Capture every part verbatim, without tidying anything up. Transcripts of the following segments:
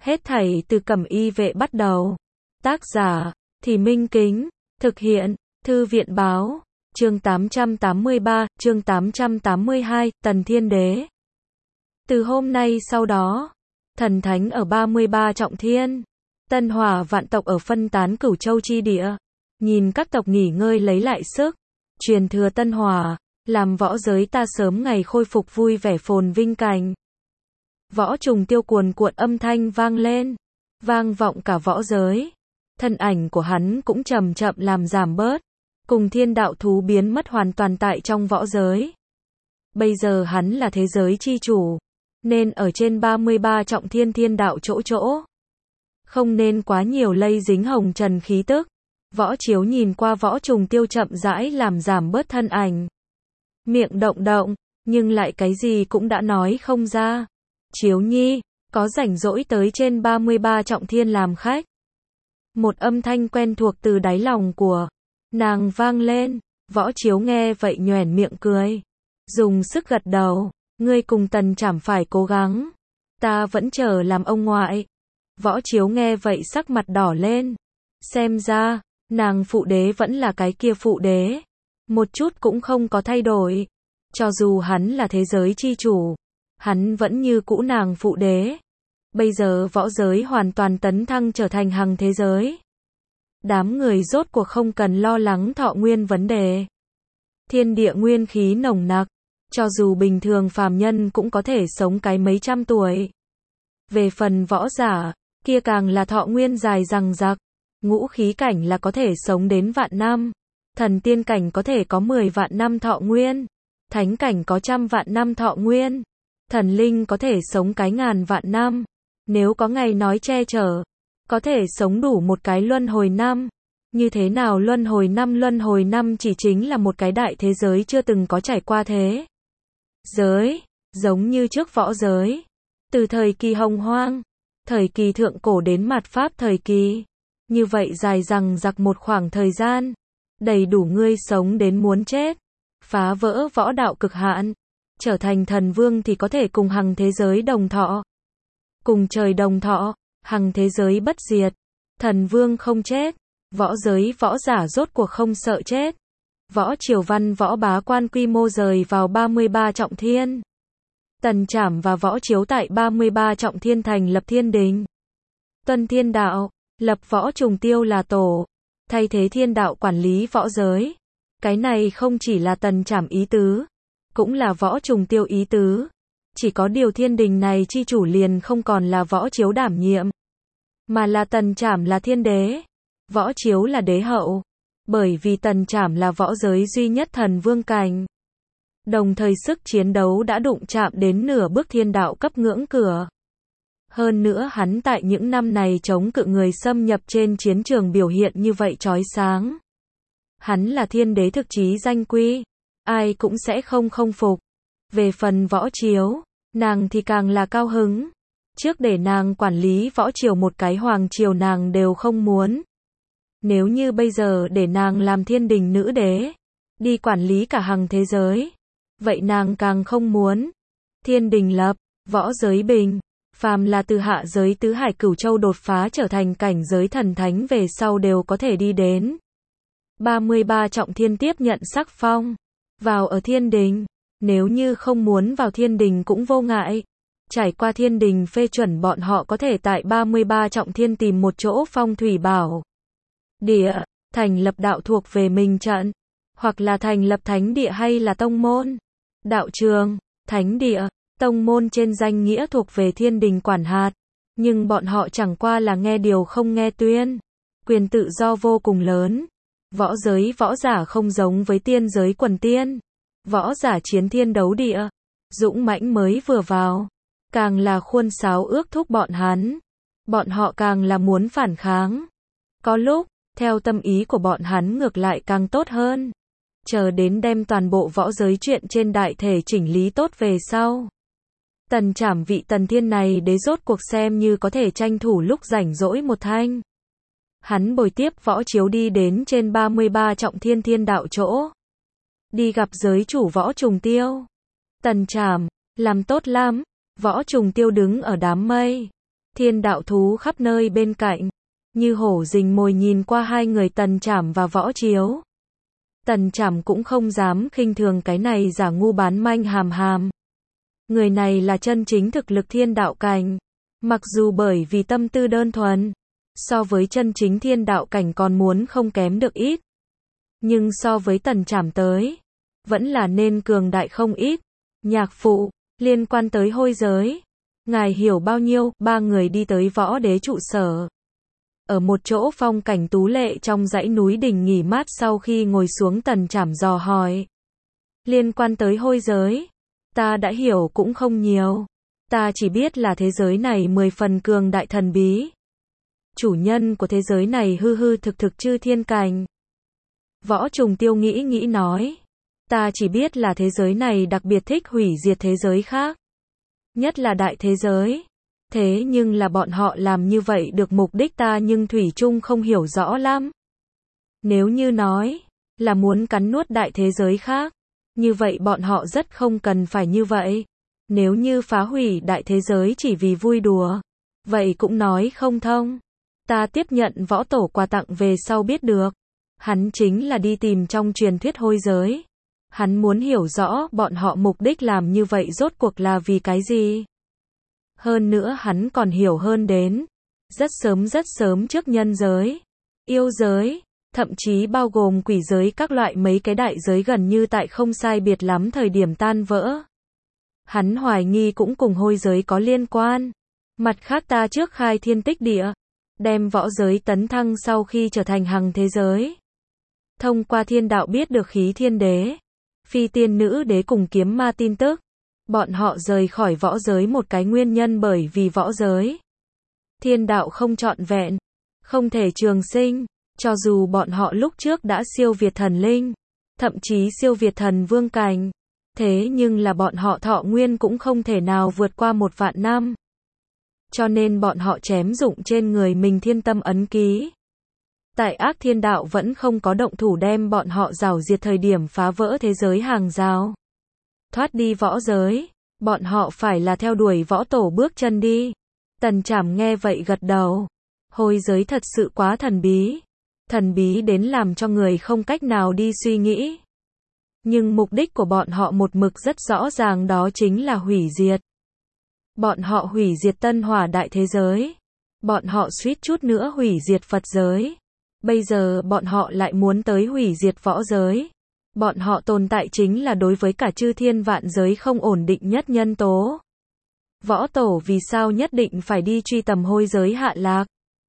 Hết thảy từ Cẩm Y Vệ bắt đầu. Tác giả, Thì Minh Kính. Thực hiện, Thư viện Báo. Chương tám trăm tám mươi ba, chương tám trăm tám mươi hai, Tần Thiên Đế. Từ hôm nay sau đó, thần thánh ở ba mươi ba trọng thiên, Tân Hỏa vạn tộc ở phân tán Cửu Châu chi địa, nhìn các tộc nghỉ ngơi lấy lại sức, truyền thừa Tân Hỏa, làm võ giới ta sớm ngày khôi phục vui vẻ phồn vinh cảnh. Võ trùng tiêu cuồn cuộn âm thanh vang lên, vang vọng cả võ giới. Thân ảnh của hắn cũng chậm chậm làm giảm bớt, cùng thiên đạo thú biến mất hoàn toàn tại trong võ giới. Bây giờ hắn là thế giới chi chủ, nên ở trên ba mươi ba trọng thiên thiên đạo chỗ chỗ. Không nên quá nhiều lây dính hồng trần khí tức. Võ Chiếu nhìn qua võ trùng tiêu chậm rãi làm giảm bớt thân ảnh. Miệng động động, nhưng lại cái gì cũng đã nói không ra. Chiếu nhi, có rảnh rỗi tới trên ba mươi ba trọng thiên làm khách. Một âm thanh quen thuộc từ đáy lòng của nàng vang lên. Võ Chiếu nghe vậy nhoẻn miệng cười, dùng sức gật đầu. Ngươi cùng Tần Trảm phải cố gắng, ta vẫn chờ làm ông ngoại. Võ Chiếu nghe vậy sắc mặt đỏ lên. Xem ra, nàng phụ đế vẫn là cái kia phụ đế, một chút cũng không có thay đổi. Cho dù hắn là thế giới chi chủ, hắn vẫn như cũ nàng phụ đế. Bây giờ võ giới hoàn toàn tấn thăng trở thành hằng thế giới. Đám người rốt cuộc không cần lo lắng thọ nguyên vấn đề. Thiên địa nguyên khí nồng nặc, cho dù bình thường phàm nhân cũng có thể sống cái mấy trăm tuổi. Về phần võ giả, kia càng là thọ nguyên dài dằng dặc. Ngũ khí cảnh là có thể sống đến vạn năm. Thần tiên cảnh có thể có mười vạn năm thọ nguyên. Thánh cảnh có trăm vạn năm thọ nguyên. Thần linh có thể sống cái ngàn vạn năm. Nếu có ngày nói che chở, có thể sống đủ một cái luân hồi năm. Như thế nào luân hồi năm? Luân hồi năm chỉ chính là một cái đại thế giới chưa từng có trải qua thế giới, giống như trước võ giới. Từ thời kỳ hồng hoang, thời kỳ thượng cổ đến mạt pháp thời kỳ. Như vậy dài dằng dặc một khoảng thời gian, đầy đủ ngươi sống đến muốn chết. Phá vỡ võ đạo cực hạn, trở thành thần vương thì có thể cùng hằng thế giới đồng thọ. Cùng trời đồng thọ, hằng thế giới bất diệt. Thần vương không chết, võ giới võ giả rốt cuộc không sợ chết. Võ triều văn võ bá quan quy mô rời vào ba mươi ba trọng thiên. Tần Trảm và Võ Chiếu tại ba mươi ba trọng thiên thành lập thiên đình. Tuân thiên đạo, lập võ trùng tiêu là tổ, thay thế thiên đạo quản lý võ giới. Cái này không chỉ là Tần Trảm ý tứ, cũng là võ trùng tiêu ý tứ. Chỉ có điều thiên đình này chi chủ liền không còn là Võ Chiếu đảm nhiệm, mà là Tần Trảm là thiên đế, Võ Chiếu là đế hậu. Bởi vì Tần Trảm là võ giới duy nhất thần vương cảnh. Đồng thời sức chiến đấu đã đụng chạm đến nửa bước thiên đạo cấp ngưỡng cửa. Hơn nữa hắn tại những năm này chống cự người xâm nhập trên chiến trường biểu hiện như vậy chói sáng. Hắn là thiên đế thực chí danh quy, ai cũng sẽ không không phục. Về phần Võ Chiếu, nàng thì càng là cao hứng. Trước để nàng quản lý võ triều một cái hoàng triều nàng đều không muốn. Nếu như bây giờ để nàng làm thiên đình nữ đế, đi quản lý cả hằng thế giới, vậy nàng càng không muốn. Thiên đình lập, võ giới bình, phàm là từ hạ giới tứ hải cửu châu đột phá trở thành cảnh giới thần thánh về sau đều có thể đi đến ba mươi ba trọng thiên tiếp nhận sắc phong, vào ở thiên đình. Nếu như không muốn vào thiên đình cũng vô ngại. Trải qua thiên đình phê chuẩn bọn họ có thể tại ba mươi ba trọng thiên tìm một chỗ phong thủy bảo địa, thành lập đạo thuộc về mình trận, hoặc là thành lập thánh địa hay là tông môn. Đạo trường, thánh địa, tông môn trên danh nghĩa thuộc về thiên đình quản hạt, nhưng bọn họ chẳng qua là nghe điều không nghe tuyên. Quyền tự do vô cùng lớn. Võ giới võ giả không giống với tiên giới quần tiên. Võ giả chiến thiên đấu địa, dũng mãnh mới vừa vào, càng là khuôn sáo ước thúc bọn hắn. Bọn họ càng là muốn phản kháng. Có lúc, theo tâm ý của bọn hắn ngược lại càng tốt hơn. Chờ đến đem toàn bộ võ giới chuyện trên đại thể chỉnh lý tốt về sau. Tần Trảm vị Tần Thiên này đế rốt cuộc xem như có thể tranh thủ lúc rảnh rỗi một thanh. Hắn bồi tiếp Võ Chiếu đi đến trên ba mươi ba trọng thiên thiên đạo chỗ. Đi gặp giới chủ Võ Trùng Tiêu. Tần Trảm, làm tốt lắm. Võ Trùng Tiêu đứng ở đám mây. Thiên đạo thú khắp nơi bên cạnh, như hổ rình mồi nhìn qua hai người Tần Trảm và Võ Chiếu. Tần Trảm cũng không dám khinh thường cái này giả ngu bán manh hàm hàm. Người này là chân chính thực lực thiên đạo cảnh. Mặc dù bởi vì tâm tư đơn thuần, so với chân chính thiên đạo cảnh còn muốn không kém được ít. Nhưng so với Tần Trảm tới, vẫn là nên cường đại không ít. Nhạc phụ, liên quan tới hôi giới, ngài hiểu bao nhiêu? Ba người đi tới võ đế trụ sở. Ở một chỗ phong cảnh tú lệ trong dãy núi đỉnh nghỉ mát, sau khi ngồi xuống Tần Trảm dò hỏi. Liên quan tới hôi giới, ta đã hiểu cũng không nhiều. Ta chỉ biết là thế giới này mười phần cường đại thần bí. Chủ nhân của thế giới này hư hư thực thực chư thiên cảnh. Võ Trùng Tiêu nghĩ nghĩ nói. Ta chỉ biết là thế giới này đặc biệt thích hủy diệt thế giới khác. Nhất là đại thế giới. Thế nhưng là bọn họ làm như vậy được mục đích ta nhưng thủy chung không hiểu rõ lắm. Nếu như nói là muốn cắn nuốt đại thế giới khác, như vậy bọn họ rất không cần phải như vậy. Nếu như phá hủy đại thế giới chỉ vì vui đùa, vậy cũng nói không thông. Ta tiếp nhận võ tổ quà tặng về sau biết được, hắn chính là đi tìm trong truyền thuyết hôi giới. Hắn muốn hiểu rõ bọn họ mục đích làm như vậy rốt cuộc là vì cái gì. Hơn nữa hắn còn hiểu hơn đến, rất sớm rất sớm trước nhân giới, yêu giới, thậm chí bao gồm quỷ giới các loại mấy cái đại giới gần như tại không sai biệt lắm thời điểm tan vỡ. Hắn hoài nghi cũng cùng hôi giới có liên quan. Mặt khác ta trước khai thiên tích địa, đem võ giới tấn thăng sau khi trở thành hằng thế giới. Thông qua thiên đạo biết được khí thiên đế, phi tiên nữ đế cùng kiếm ma tin tức. Bọn họ rời khỏi võ giới một cái nguyên nhân bởi vì võ giới. Thiên đạo không trọn vẹn, không thể trường sinh, cho dù bọn họ lúc trước đã siêu việt thần linh, thậm chí siêu việt thần vương cảnh. Thế nhưng là bọn họ thọ nguyên cũng không thể nào vượt qua một vạn năm. Cho nên bọn họ chém dụng trên người mình thiên tâm ấn ký. Tại ác thiên đạo vẫn không có động thủ đem bọn họ rào diệt thời điểm phá vỡ thế giới hàng rào. Thoát đi võ giới, bọn họ phải là theo đuổi võ tổ bước chân đi. Tần Trảm nghe vậy gật đầu. Hôi giới thật sự quá thần bí. Thần bí đến làm cho người không cách nào đi suy nghĩ. Nhưng mục đích của bọn họ một mực rất rõ ràng, đó chính là hủy diệt. Bọn họ hủy diệt tân hỏa đại thế giới. Bọn họ suýt chút nữa hủy diệt Phật giới. Bây giờ bọn họ lại muốn tới hủy diệt võ giới. Bọn họ tồn tại chính là đối với cả chư thiên vạn giới không ổn định nhất nhân tố. Võ tổ vì sao nhất định phải đi truy tầm hôi giới hạ lạc?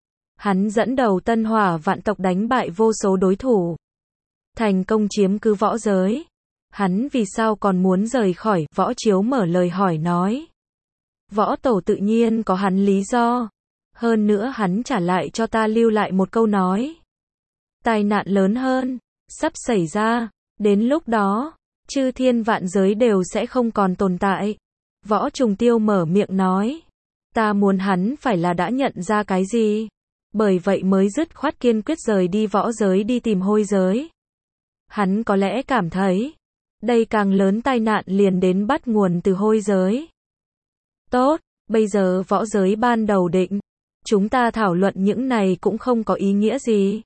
Hắn dẫn đầu tân hỏa vạn tộc đánh bại vô số đối thủ, thành công chiếm cứ võ giới. Hắn vì sao còn muốn rời khỏi? Võ Chiếu mở lời hỏi nói. Võ tổ tự nhiên có hắn lý do. Hơn nữa hắn trả lại cho ta lưu lại một câu nói. Tai nạn lớn hơn sắp xảy ra. Đến lúc đó, chư thiên vạn giới đều sẽ không còn tồn tại. Võ Trùng Tiêu mở miệng nói. Ta muốn hắn phải là đã nhận ra cái gì. Bởi vậy mới dứt khoát kiên quyết rời đi võ giới đi tìm hôi giới. Hắn có lẽ cảm thấy, đây càng lớn tai nạn liền đến bắt nguồn từ hôi giới. Tốt, bây giờ võ giới ban đầu định. Chúng ta thảo luận những này cũng không có ý nghĩa gì.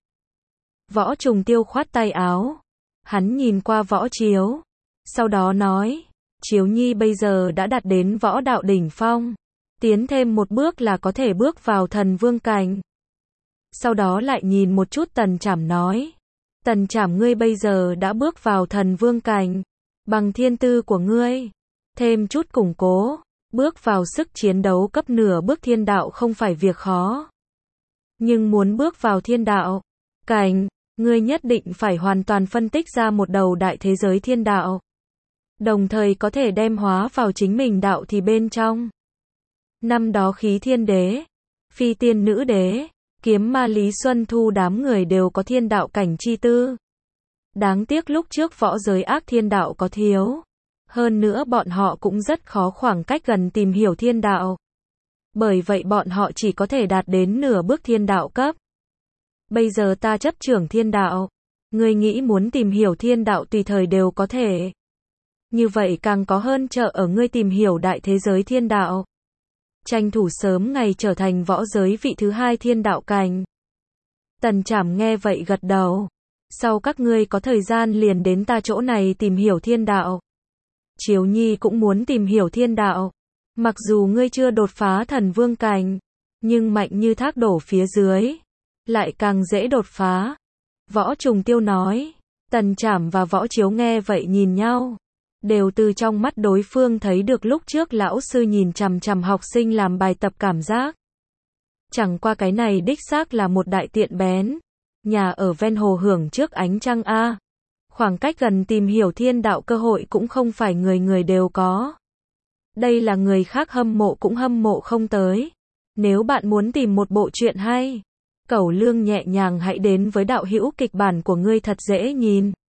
Võ Trùng Tiêu khoát tay áo. Hắn nhìn qua Võ Chiếu. Sau đó nói, Chiếu Nhi bây giờ đã đạt đến võ đạo đỉnh phong. Tiến thêm một bước là có thể bước vào thần vương cảnh. Sau đó lại nhìn một chút Tần Trảm nói. Tần Trảm ngươi bây giờ đã bước vào thần vương cảnh. Bằng thiên tư của ngươi. Thêm chút củng cố. Bước vào sức chiến đấu cấp nửa bước thiên đạo không phải việc khó. Nhưng muốn bước vào thiên đạo cảnh, ngươi nhất định phải hoàn toàn phân tích ra một đầu đại thế giới thiên đạo. Đồng thời có thể đem hóa vào chính mình đạo thì bên trong. Năm đó khí thiên đế, phi tiên nữ đế, kiếm ma Lý Xuân Thu đám người đều có thiên đạo cảnh chi tư. Đáng tiếc lúc trước võ giới ác thiên đạo có thiếu. Hơn nữa bọn họ cũng rất khó khoảng cách gần tìm hiểu thiên đạo. Bởi vậy bọn họ chỉ có thể đạt đến nửa bước thiên đạo cấp. Bây giờ ta chấp trưởng thiên đạo. Ngươi nghĩ muốn tìm hiểu thiên đạo tùy thời đều có thể. Như vậy càng có hơn trợ ở ngươi tìm hiểu đại thế giới thiên đạo. tranh thủ sớm ngày trở thành võ giới vị thứ hai thiên đạo cảnh. Tần Trảm nghe vậy gật đầu. Sau các ngươi có thời gian liền đến ta chỗ này tìm hiểu thiên đạo. Chiếu Nhi cũng muốn tìm hiểu thiên đạo. Mặc dù ngươi chưa đột phá thần vương cảnh, nhưng mạnh như thác đổ phía dưới, lại càng dễ đột phá. Võ Trùng Tiêu nói. Tần Trảm và Võ Chiếu nghe vậy nhìn nhau, đều từ trong mắt đối phương thấy được lúc trước lão sư nhìn chằm chằm học sinh làm bài tập cảm giác. Chẳng qua cái này đích xác là một đại tiện bén. Nhà ở ven hồ hưởng trước ánh trăng a. Khoảng cách gần tìm hiểu thiên đạo cơ hội cũng không phải người người đều có. Đây là người khác hâm mộ cũng hâm mộ không tới. Nếu bạn muốn tìm một bộ truyện hay, Cẩu Lương nhẹ nhàng hãy đến với đạo hữu kịch bản của ngươi thật dễ nhìn.